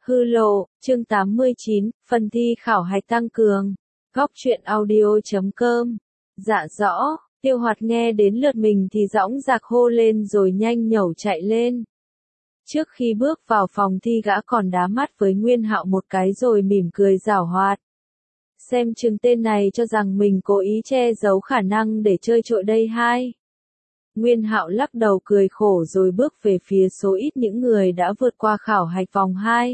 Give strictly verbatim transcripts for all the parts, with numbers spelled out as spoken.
Hư lộ, chương tám mươi chín, phần thi khảo hạch tăng cường. Góc truyện audio chấm com. Dạ rõ, Tiêu Hoạt nghe đến lượt mình thì dõng dạc hô lên rồi nhanh nhẩu chạy lên. Trước khi bước vào phòng thi gã còn đá mắt với Nguyên Hạo một cái rồi mỉm cười giảo hoạt. Xem chừng tên này cho rằng mình cố ý che giấu khả năng để chơi trội đây hai. Nguyên Hạo lắc đầu cười khổ rồi bước về phía số ít những người đã vượt qua khảo hạch vòng hai.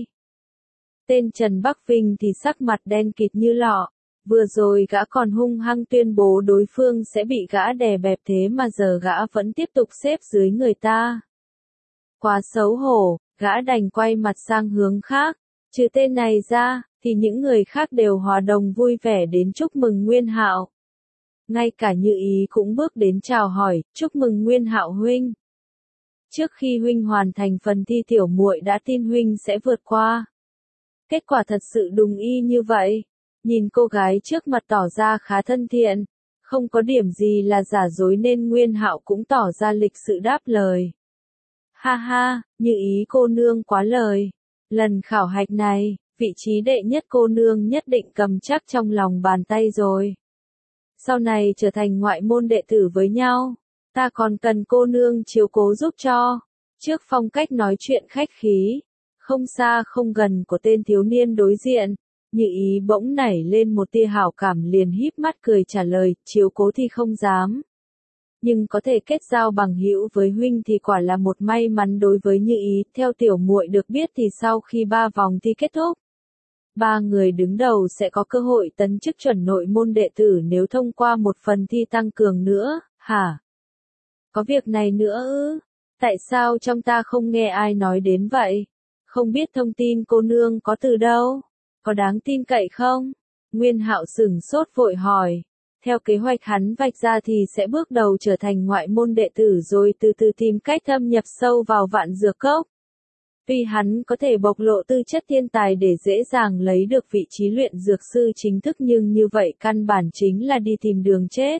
Tên Trần Bắc Vinh thì sắc mặt đen kịt như lọ, vừa rồi gã còn hung hăng tuyên bố đối phương sẽ bị gã đè bẹp thế mà giờ gã vẫn tiếp tục xếp dưới người ta. Quá xấu hổ, gã đành quay mặt sang hướng khác, trừ tên này ra, thì những người khác đều hòa đồng vui vẻ đến chúc mừng Nguyên Hạo. Ngay cả Như Ý cũng bước đến chào hỏi, chúc mừng Nguyên Hạo huynh. Trước khi huynh hoàn thành phần thi tiểu muội đã tin huynh sẽ vượt qua. Kết quả thật sự đúng y như vậy. Nhìn cô gái trước mặt tỏ ra khá thân thiện, không có điểm gì là giả dối nên Nguyên Hạo cũng tỏ ra lịch sự đáp lời. Ha ha, Như Ý cô nương quá lời. Lần khảo hạch này, vị trí đệ nhất cô nương nhất định cầm chắc trong lòng bàn tay rồi. Sau này trở thành ngoại môn đệ tử với nhau, ta còn cần cô nương chiếu cố giúp cho. Trước phong cách nói chuyện khách khí, không xa không gần của tên thiếu niên đối diện, Như Ý bỗng nảy lên một tia hảo cảm liền híp mắt cười trả lời, chiếu cố thì không dám. Nhưng có thể kết giao bằng hữu với huynh thì quả là một may mắn đối với Như Ý. Theo tiểu muội được biết thì sau khi ba vòng thi kết thúc, ba người đứng đầu sẽ có cơ hội tấn chức chuẩn nội môn đệ tử nếu thông qua một phần thi tăng cường nữa, hả? Có việc này nữa ư? Tại sao trong ta không nghe ai nói đến vậy? Không biết thông tin cô nương có từ đâu? Có đáng tin cậy không? Nguyên Hạo sửng sốt vội hỏi. Theo kế hoạch hắn vạch ra thì sẽ bước đầu trở thành ngoại môn đệ tử rồi từ từ tìm cách thâm nhập sâu vào Vạn Dược Cốc. Tuy hắn có thể bộc lộ tư chất thiên tài để dễ dàng lấy được vị trí luyện dược sư chính thức nhưng như vậy căn bản chính là đi tìm đường chết.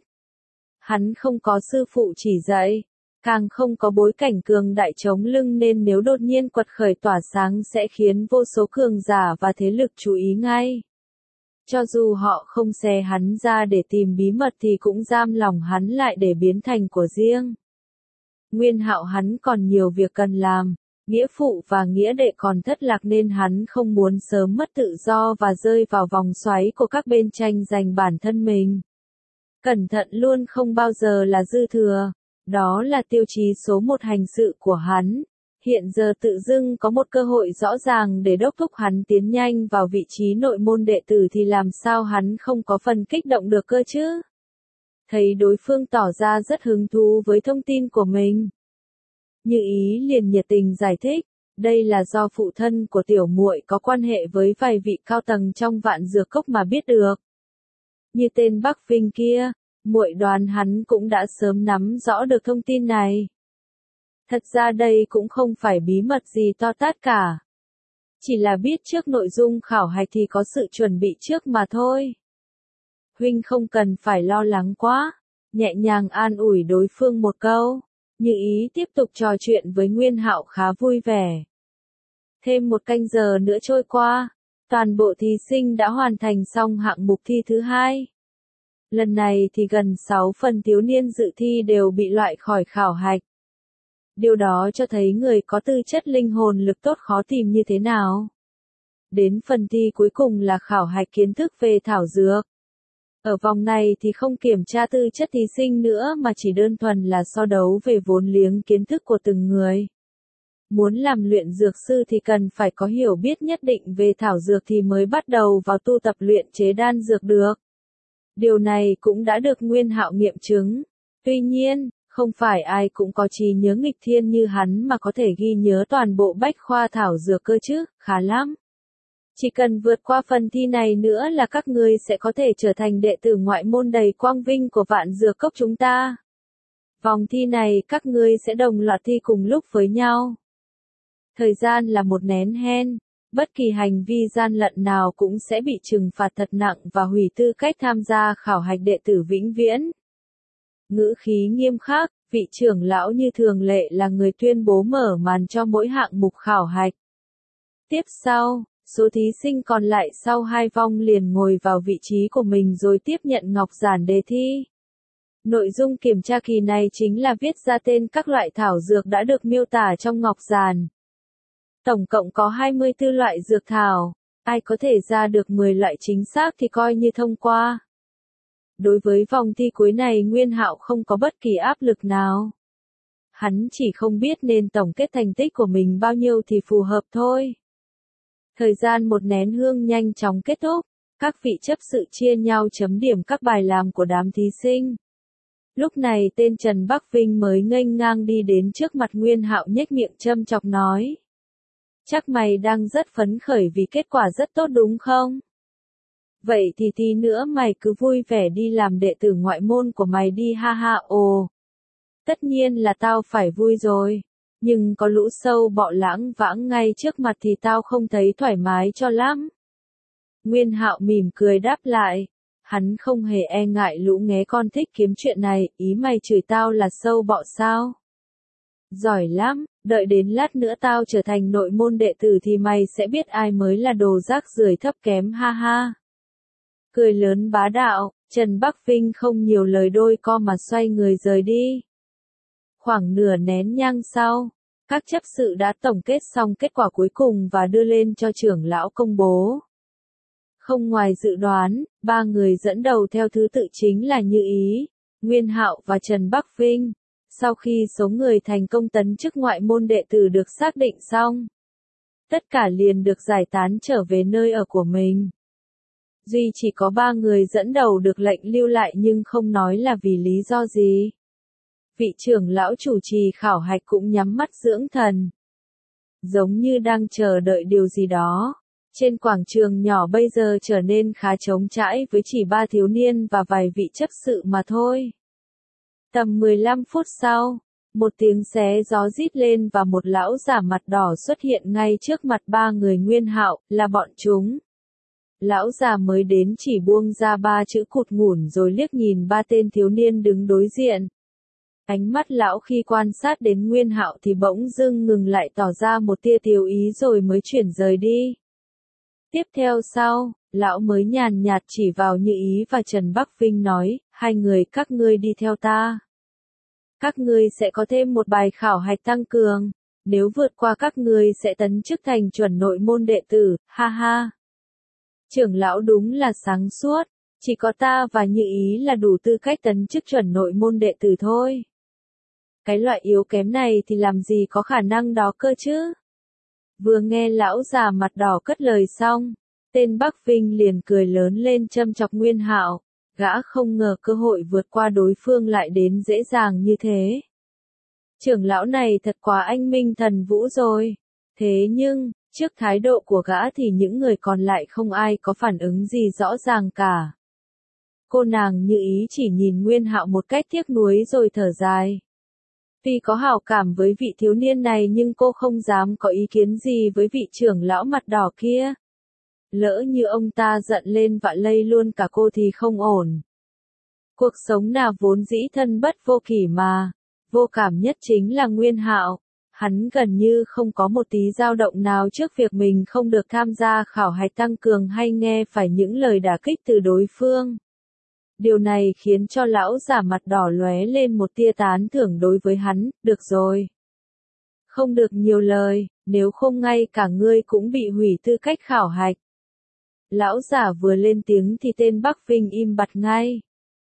Hắn không có sư phụ chỉ dạy, càng không có bối cảnh cường đại chống lưng nên nếu đột nhiên quật khởi tỏa sáng sẽ khiến vô số cường giả và thế lực chú ý ngay. Cho dù họ không xé hắn ra để tìm bí mật thì cũng giam lòng hắn lại để biến thành của riêng. Nguyên Hạo hắn còn nhiều việc cần làm, nghĩa phụ và nghĩa đệ còn thất lạc nên hắn không muốn sớm mất tự do và rơi vào vòng xoáy của các bên tranh giành bản thân mình. Cẩn thận luôn không bao giờ là dư thừa, đó là tiêu chí số một hành sự của hắn. Hiện giờ tự dưng có một cơ hội rõ ràng để đốc thúc hắn tiến nhanh vào vị trí nội môn đệ tử thì làm sao hắn không có phần kích động được cơ chứ? Thấy đối phương tỏ ra rất hứng thú với thông tin của mình, Như Ý liền nhiệt tình giải thích, đây là do phụ thân của tiểu muội có quan hệ với vài vị cao tầng trong Vạn Dược Cốc mà biết được. Như tên Bắc Vinh kia, muội đoán hắn cũng đã sớm nắm rõ được thông tin này. Thật ra đây cũng không phải bí mật gì to tát cả. Chỉ là biết trước nội dung khảo hạch thì có sự chuẩn bị trước mà thôi. Huynh không cần phải lo lắng quá, nhẹ nhàng an ủi đối phương một câu. Như Ý tiếp tục trò chuyện với Nguyên Hạo khá vui vẻ. Thêm một canh giờ nữa trôi qua, toàn bộ thí sinh đã hoàn thành xong hạng mục thi thứ hai. Lần này thì gần sáu phần thiếu niên dự thi đều bị loại khỏi khảo hạch. Điều đó cho thấy người có tư chất linh hồn lực tốt khó tìm như thế nào. Đến phần thi cuối cùng là khảo hạch kiến thức về thảo dược. Ở vòng này thì không kiểm tra tư chất thí sinh nữa mà chỉ đơn thuần là so đấu về vốn liếng kiến thức của từng người. Muốn làm luyện dược sư thì cần phải có hiểu biết nhất định về thảo dược thì mới bắt đầu vào tu tập luyện chế đan dược được. Điều này cũng đã được Nguyên Hạo nghiệm chứng. Tuy nhiên, không phải ai cũng có trí nhớ nghịch thiên như hắn mà có thể ghi nhớ toàn bộ bách khoa thảo dược cơ chứ, khá lắm. Chỉ cần vượt qua phần thi này nữa là các ngươi sẽ có thể trở thành đệ tử ngoại môn đầy quang vinh của Vạn Dược Cốc chúng ta. Vòng thi này các ngươi sẽ đồng loạt thi cùng lúc với nhau. Thời gian là một nén hên, bất kỳ hành vi gian lận nào cũng sẽ bị trừng phạt thật nặng và hủy tư cách tham gia khảo hạch đệ tử vĩnh viễn. Ngữ khí nghiêm khắc, vị trưởng lão như thường lệ là người tuyên bố mở màn cho mỗi hạng mục khảo hạch. Tiếp sau, số thí sinh còn lại sau hai vòng liền ngồi vào vị trí của mình rồi tiếp nhận ngọc giản đề thi. Nội dung kiểm tra kỳ này chính là viết ra tên các loại thảo dược đã được miêu tả trong ngọc giản. Tổng cộng có hai mươi tư loại dược thảo, ai có thể ra được mười loại chính xác thì coi như thông qua. Đối với vòng thi cuối này Nguyên Hạo không có bất kỳ áp lực nào. Hắn chỉ không biết nên tổng kết thành tích của mình bao nhiêu thì phù hợp thôi. Thời gian một nén hương nhanh chóng kết thúc, các vị chấp sự chia nhau chấm điểm các bài làm của đám thí sinh. Lúc này tên Trần Bắc Vinh mới nghênh ngang đi đến trước mặt Nguyên Hạo nhếch miệng châm chọc nói. Chắc mày đang rất phấn khởi vì kết quả rất tốt đúng không? Vậy thì tí nữa mày cứ vui vẻ đi làm đệ tử ngoại môn của mày đi ha ha ồ. Tất nhiên là tao phải vui rồi. Nhưng có lũ sâu bọ lãng vãng ngay trước mặt thì tao không thấy thoải mái cho lắm. Nguyên Hạo mỉm cười đáp lại. Hắn không hề e ngại lũ nghé con thích kiếm chuyện này, ý mày chửi tao là sâu bọ sao? Giỏi lắm, đợi đến lát nữa tao trở thành nội môn đệ tử thì mày sẽ biết ai mới là đồ rác rưởi thấp kém ha ha. Cười lớn bá đạo, Trần Bắc Vinh không nhiều lời đôi co mà xoay người rời đi. Khoảng nửa nén nhang sau, các chấp sự đã tổng kết xong kết quả cuối cùng và đưa lên cho trưởng lão công bố. Không ngoài dự đoán, ba người dẫn đầu theo thứ tự chính là Như Ý, Nguyên Hạo và Trần Bắc Vinh. Sau khi số người thành công tấn chức ngoại môn đệ tử được xác định xong, tất cả liền được giải tán trở về nơi ở của mình. Duy chỉ có ba người dẫn đầu được lệnh lưu lại nhưng không nói là vì lý do gì. Vị trưởng lão chủ trì khảo hạch cũng nhắm mắt dưỡng thần, giống như đang chờ đợi điều gì đó. Trên quảng trường nhỏ bây giờ trở nên khá trống trải với chỉ ba thiếu niên và vài vị chấp sự mà thôi. Tầm mười lăm phút sau, một tiếng xé gió rít lên và một lão giả mặt đỏ xuất hiện ngay trước mặt ba người Nguyên Hạo, là bọn chúng. Lão già mới đến chỉ buông ra ba chữ cụt ngủn rồi liếc nhìn ba tên thiếu niên đứng đối diện. Ánh mắt lão khi quan sát đến Nguyên Hạo thì bỗng dưng ngừng lại tỏ ra một tia tiều ý rồi mới chuyển rời đi. Tiếp theo sau, lão mới nhàn nhạt chỉ vào Như Ý và Trần Bắc Vinh nói, hai người các ngươi đi theo ta. Các ngươi sẽ có thêm một bài khảo hạch tăng cường, nếu vượt qua các ngươi sẽ tấn chức thành chuẩn nội môn đệ tử, ha ha. Trưởng lão đúng là sáng suốt, chỉ có ta và Như Ý là đủ tư cách tấn chức chuẩn nội môn đệ tử thôi. Cái loại yếu kém này thì làm gì có khả năng đó cơ chứ? Vừa nghe lão già mặt đỏ cất lời xong, tên Bắc Vinh liền cười lớn lên châm chọc Nguyên Hạo, gã không ngờ cơ hội vượt qua đối phương lại đến dễ dàng như thế. Trưởng lão này thật quá anh minh thần vũ rồi. Thế nhưng, trước thái độ của gã thì những người còn lại không ai có phản ứng gì rõ ràng cả. Cô nàng Như Ý chỉ nhìn Nguyên Hạo một cách tiếc nuối rồi thở dài. Tuy có hảo cảm với vị thiếu niên này nhưng cô không dám có ý kiến gì với vị trưởng lão mặt đỏ kia. Lỡ như ông ta giận lên vạ lây luôn cả cô thì không ổn. Cuộc sống nào vốn dĩ thân bất vô kỷ mà. Vô cảm nhất chính là Nguyên Hạo. Hắn gần như không có một tí dao động nào trước việc mình không được tham gia khảo hạch tăng cường hay nghe phải những lời đả kích từ đối phương. Điều này khiến cho lão giả mặt đỏ lóe lên một tia tán thưởng đối với hắn, được rồi. Không được nhiều lời, nếu không ngay cả ngươi cũng bị hủy tư cách khảo hạch. Lão giả vừa lên tiếng thì tên Bắc Vinh im bặt ngay.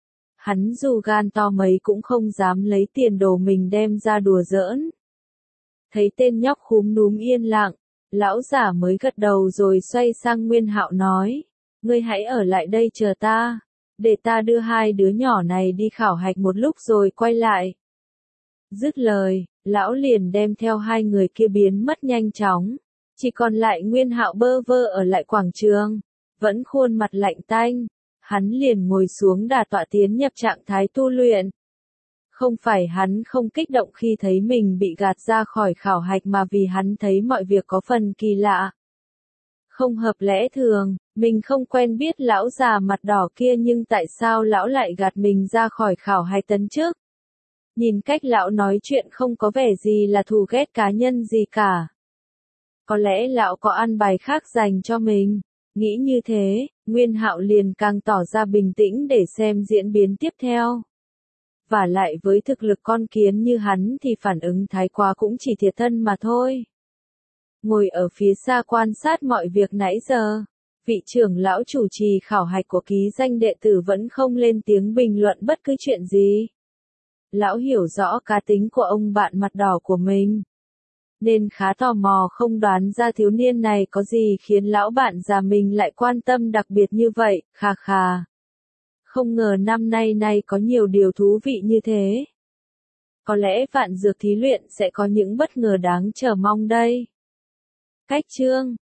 Hắn dù gan to mấy cũng không dám lấy tiền đồ mình đem ra đùa giỡn. Thấy tên nhóc khúm núm yên lặng, lão giả mới gật đầu rồi xoay sang Nguyên Hạo nói, ngươi hãy ở lại đây chờ ta, để ta đưa hai đứa nhỏ này đi khảo hạch một lúc rồi quay lại. Dứt lời, lão liền đem theo hai người kia biến mất nhanh chóng, chỉ còn lại Nguyên Hạo bơ vơ ở lại quảng trường, vẫn khuôn mặt lạnh tanh, hắn liền ngồi xuống đà tọa tiến nhập trạng thái tu luyện. Không phải hắn không kích động khi thấy mình bị gạt ra khỏi khảo hạch mà vì hắn thấy mọi việc có phần kỳ lạ. Không hợp lẽ thường, mình không quen biết lão già mặt đỏ kia nhưng tại sao lão lại gạt mình ra khỏi khảo hạch tấn chức? Nhìn cách lão nói chuyện không có vẻ gì là thù ghét cá nhân gì cả. Có lẽ lão có an bài khác dành cho mình. Nghĩ như thế, Nguyên Hạo liền càng tỏ ra bình tĩnh để xem diễn biến tiếp theo. Và lại với thực lực con kiến như hắn thì phản ứng thái quá cũng chỉ thiệt thân mà thôi. Ngồi ở phía xa quan sát mọi việc nãy giờ, vị trưởng lão chủ trì khảo hạch của ký danh đệ tử vẫn không lên tiếng bình luận bất cứ chuyện gì. Lão hiểu rõ cá tính của ông bạn mặt đỏ của mình, nên khá tò mò không đoán ra thiếu niên này có gì khiến lão bạn già mình lại quan tâm đặc biệt như vậy, khà khà. Không ngờ năm nay nay có nhiều điều thú vị như thế. Có lẽ vạn dược thí luyện sẽ có những bất ngờ đáng chờ mong đây. Cách chương